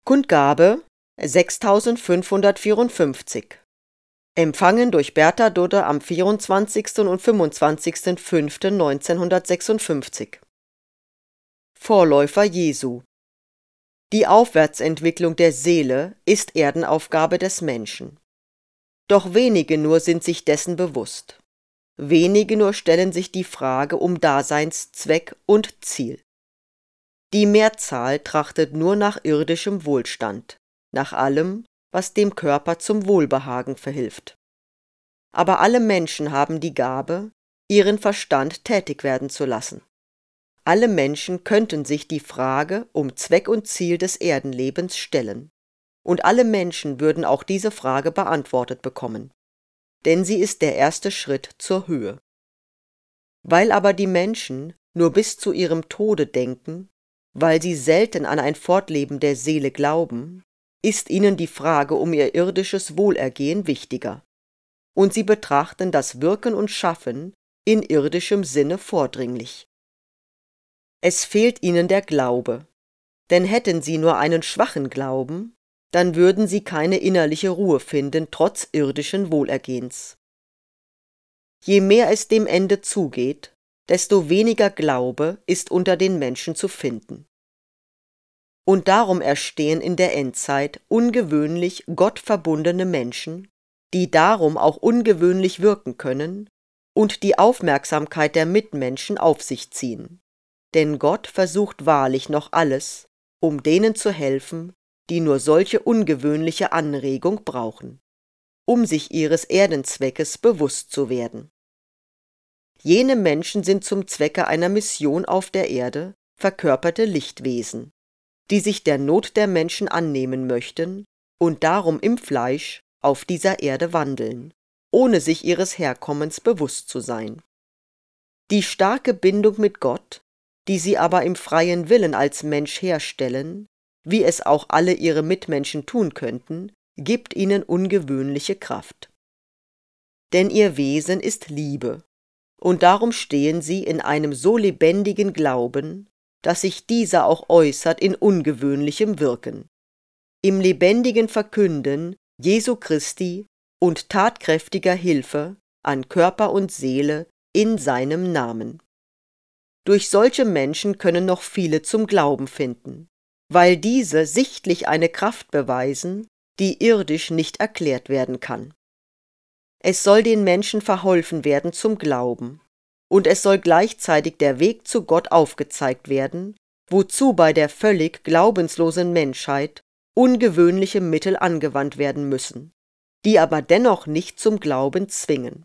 Kundgabe 6554. Empfangen durch Bertha Dudde am 24. und 25.05.1956. Vorläufer Jesu. Die Aufwärtsentwicklung der Seele ist Erdenaufgabe des Menschen. Doch wenige nur sind sich dessen bewusst. Wenige nur stellen sich die Frage um Daseinszweck und Ziel. Die Mehrzahl trachtet nur nach irdischem Wohlstand, nach allem, was dem Körper zum Wohlbehagen verhilft. Aber alle Menschen haben die Gabe, ihren Verstand tätig werden zu lassen. Alle Menschen könnten sich die Frage um Zweck und Ziel des Erdenlebens stellen. Und alle Menschen würden auch diese Frage beantwortet bekommen. Denn sie ist der erste Schritt zur Höhe. Weil aber die Menschen nur bis zu ihrem Tode denken, weil sie selten an ein Fortleben der Seele glauben, ist ihnen die Frage um ihr irdisches Wohlergehen wichtiger. Und sie betrachten das Wirken und Schaffen in irdischem Sinne vordringlich. Es fehlt ihnen der Glaube, denn hätten sie nur einen schwachen Glauben, dann würden sie keine innerliche Ruhe finden, trotz irdischen Wohlergehens. Je mehr es dem Ende zugeht, desto weniger Glaube ist unter den Menschen zu finden. Und darum erstehen in der Endzeit ungewöhnlich gottverbundene Menschen, die darum auch ungewöhnlich wirken können und die Aufmerksamkeit der Mitmenschen auf sich ziehen. Denn Gott versucht wahrlich noch alles, um denen zu helfen, die nur solche ungewöhnliche Anregung brauchen, um sich ihres Erdenzweckes bewusst zu werden. Jene Menschen sind zum Zwecke einer Mission auf der Erde verkörperte Lichtwesen, die sich der Not der Menschen annehmen möchten und darum im Fleisch auf dieser Erde wandeln, ohne sich ihres Herkommens bewusst zu sein. Die starke Bindung mit Gott, die sie aber im freien Willen als Mensch herstellen, wie es auch alle ihre Mitmenschen tun könnten, gibt ihnen ungewöhnliche Kraft. Denn ihr Wesen ist Liebe, und darum stehen sie in einem so lebendigen Glauben, dass sich dieser auch äußert in ungewöhnlichem Wirken, im lebendigen Verkünden Jesu Christi und tatkräftiger Hilfe an Körper und Seele in seinem Namen. Durch solche Menschen können noch viele zum Glauben finden, weil diese sichtlich eine Kraft beweisen, die irdisch nicht erklärt werden kann. Es soll den Menschen verholfen werden zum Glauben, und es soll gleichzeitig der Weg zu Gott aufgezeigt werden, wozu bei der völlig glaubenslosen Menschheit ungewöhnliche Mittel angewandt werden müssen, die aber dennoch nicht zum Glauben zwingen.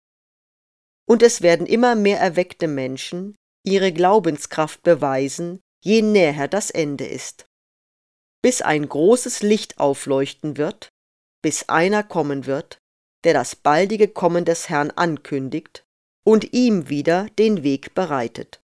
Und es werden immer mehr erweckte Menschen ihre Glaubenskraft beweisen, je näher das Ende ist. Bis ein großes Licht aufleuchten wird, bis einer kommen wird, der das baldige Kommen des Herrn ankündigt und ihm wieder den Weg bereitet.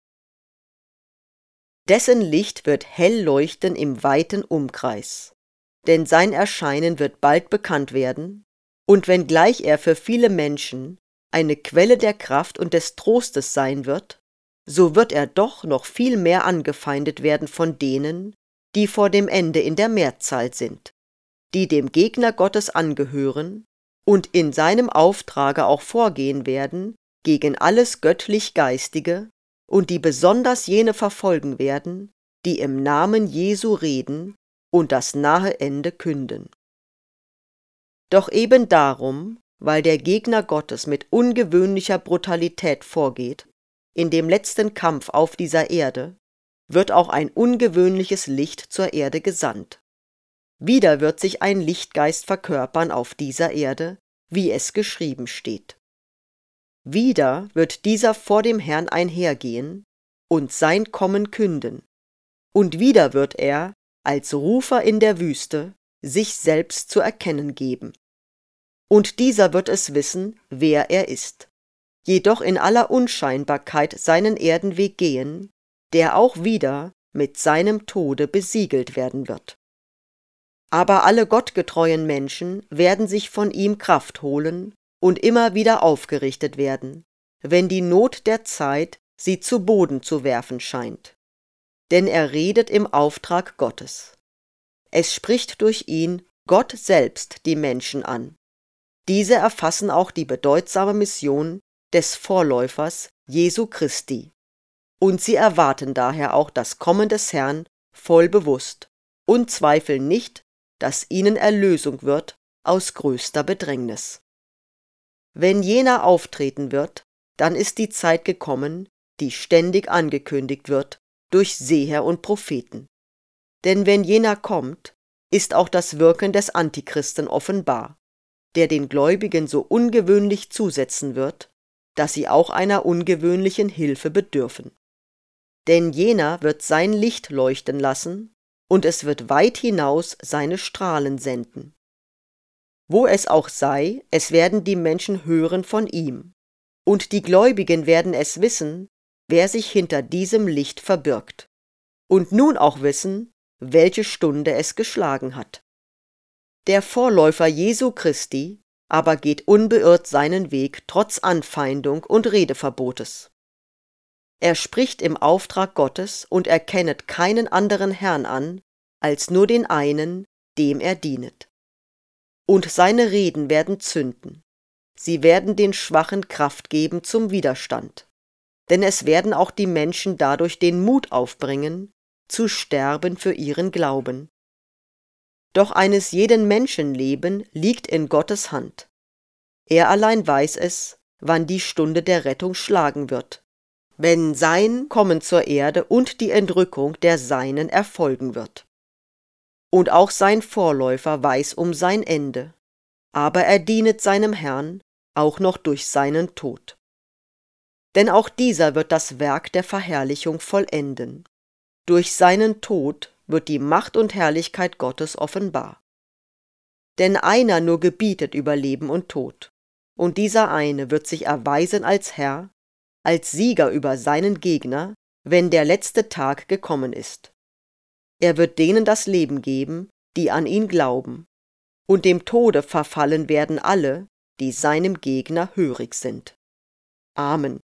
Dessen Licht wird hell leuchten im weiten Umkreis, denn sein Erscheinen wird bald bekannt werden, und wenngleich er für viele Menschen eine Quelle der Kraft und des Trostes sein wird, so wird er doch noch viel mehr angefeindet werden von denen, die vor dem Ende in der Mehrzahl sind, die dem Gegner Gottes angehören und in seinem Auftrage auch vorgehen werden gegen alles göttlich-geistige und die besonders jene verfolgen werden, die im Namen Jesu reden und das nahe Ende künden. Doch eben darum, weil der Gegner Gottes mit ungewöhnlicher Brutalität vorgeht, in dem letzten Kampf auf dieser Erde, wird auch ein ungewöhnliches Licht zur Erde gesandt. Wieder wird sich ein Lichtgeist verkörpern auf dieser Erde, wie es geschrieben steht. Wieder wird dieser vor dem Herrn einhergehen und sein Kommen künden, und wieder wird er, als Rufer in der Wüste, sich selbst zu erkennen geben. Und dieser wird es wissen, wer er ist, jedoch in aller Unscheinbarkeit seinen Erdenweg gehen, der auch wieder mit seinem Tode besiegelt werden wird. Aber alle gottgetreuen Menschen werden sich von ihm Kraft holen und immer wieder aufgerichtet werden, wenn die Not der Zeit sie zu Boden zu werfen scheint. Denn er redet im Auftrag Gottes. Es spricht durch ihn Gott selbst die Menschen an. Diese erfassen auch die bedeutsame Mission des Vorläufers Jesu Christi. Und sie erwarten daher auch das Kommen des Herrn voll bewusst und zweifeln nicht, dass ihnen Erlösung wird aus größter Bedrängnis. Wenn jener auftreten wird, dann ist die Zeit gekommen, die ständig angekündigt wird durch Seher und Propheten. Denn wenn jener kommt, ist auch das Wirken des Antichristen offenbar, der den Gläubigen so ungewöhnlich zusetzen wird, dass sie auch einer ungewöhnlichen Hilfe bedürfen. Denn jener wird sein Licht leuchten lassen, und es wird weit hinaus seine Strahlen senden. Wo es auch sei, es werden die Menschen hören von ihm, und die Gläubigen werden es wissen, wer sich hinter diesem Licht verbirgt, und nun auch wissen, welche Stunde es geschlagen hat. Der Vorläufer Jesu Christi aber geht unbeirrt seinen Weg trotz Anfeindung und Redeverbotes. Er spricht im Auftrag Gottes und erkennet keinen anderen Herrn an, als nur den einen, dem er dienet. Und seine Reden werden zünden. Sie werden den Schwachen Kraft geben zum Widerstand. Denn es werden auch die Menschen dadurch den Mut aufbringen, zu sterben für ihren Glauben. Doch eines jeden Menschenleben liegt in Gottes Hand. Er allein weiß es, wann die Stunde der Rettung schlagen wird, wenn sein Kommen zur Erde und die Entrückung der Seinen erfolgen wird. Und auch sein Vorläufer weiß um sein Ende, aber er dienet seinem Herrn auch noch durch seinen Tod. Denn auch dieser wird das Werk der Verherrlichung vollenden. Durch seinen Tod wird die Macht und Herrlichkeit Gottes offenbar. Denn einer nur gebietet über Leben und Tod, und dieser eine wird sich erweisen als Herr, als Sieger über seinen Gegner, wenn der letzte Tag gekommen ist. Er wird denen das Leben geben, die an ihn glauben, und dem Tode verfallen werden alle, die seinem Gegner hörig sind. Amen.